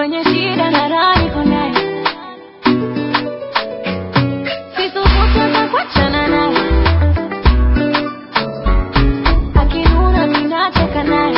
kwenye shida na raha niko naye. Sithubutu hata kuachana naye. Akinuna mimi nacheka naye.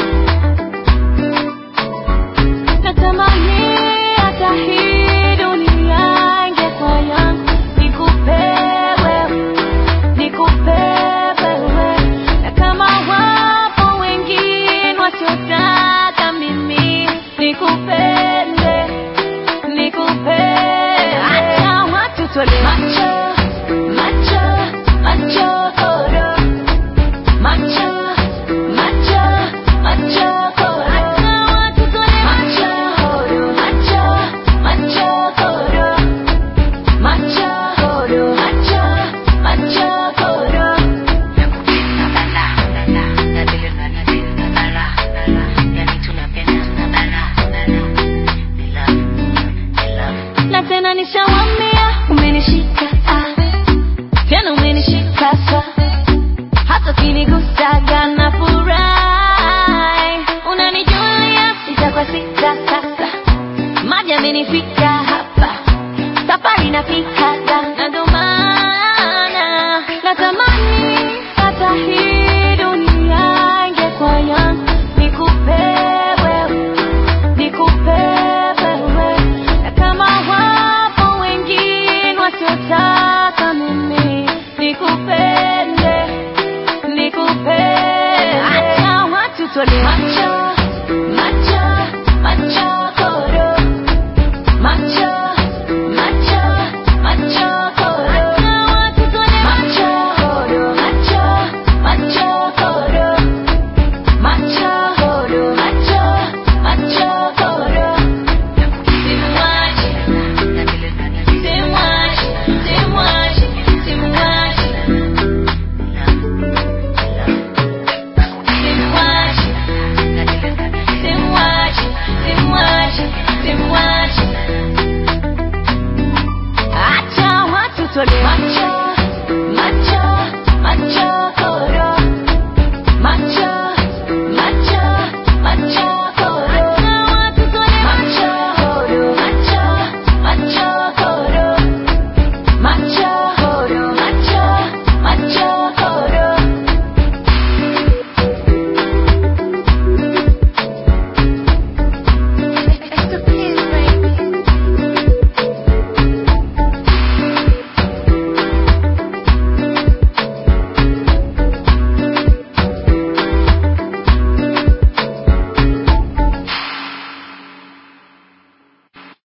Natamani hata hii dunia ingekuwa yangu. Nikupe wewe, nikupe wewe. Na kama wapo wengine wasiotaka mimi nikupende, nikupe. Acha watu tuone macho, macho, macho koro. Macho, macho, macho koro. Acha watu tuone macho, macho, macho koro. Macho koro, macho, macho koro. Nakupenda bala, bala, nadili na bala, bala. Yani tunapenda bala, bala. I love. Na tena nishawambia umenishika, tena umenishika sa. Hata ukinigusaga nafurahi. Unanijulia sita kwa sita sasa. Maji yamenifika hapa, safari nafika na ndo maana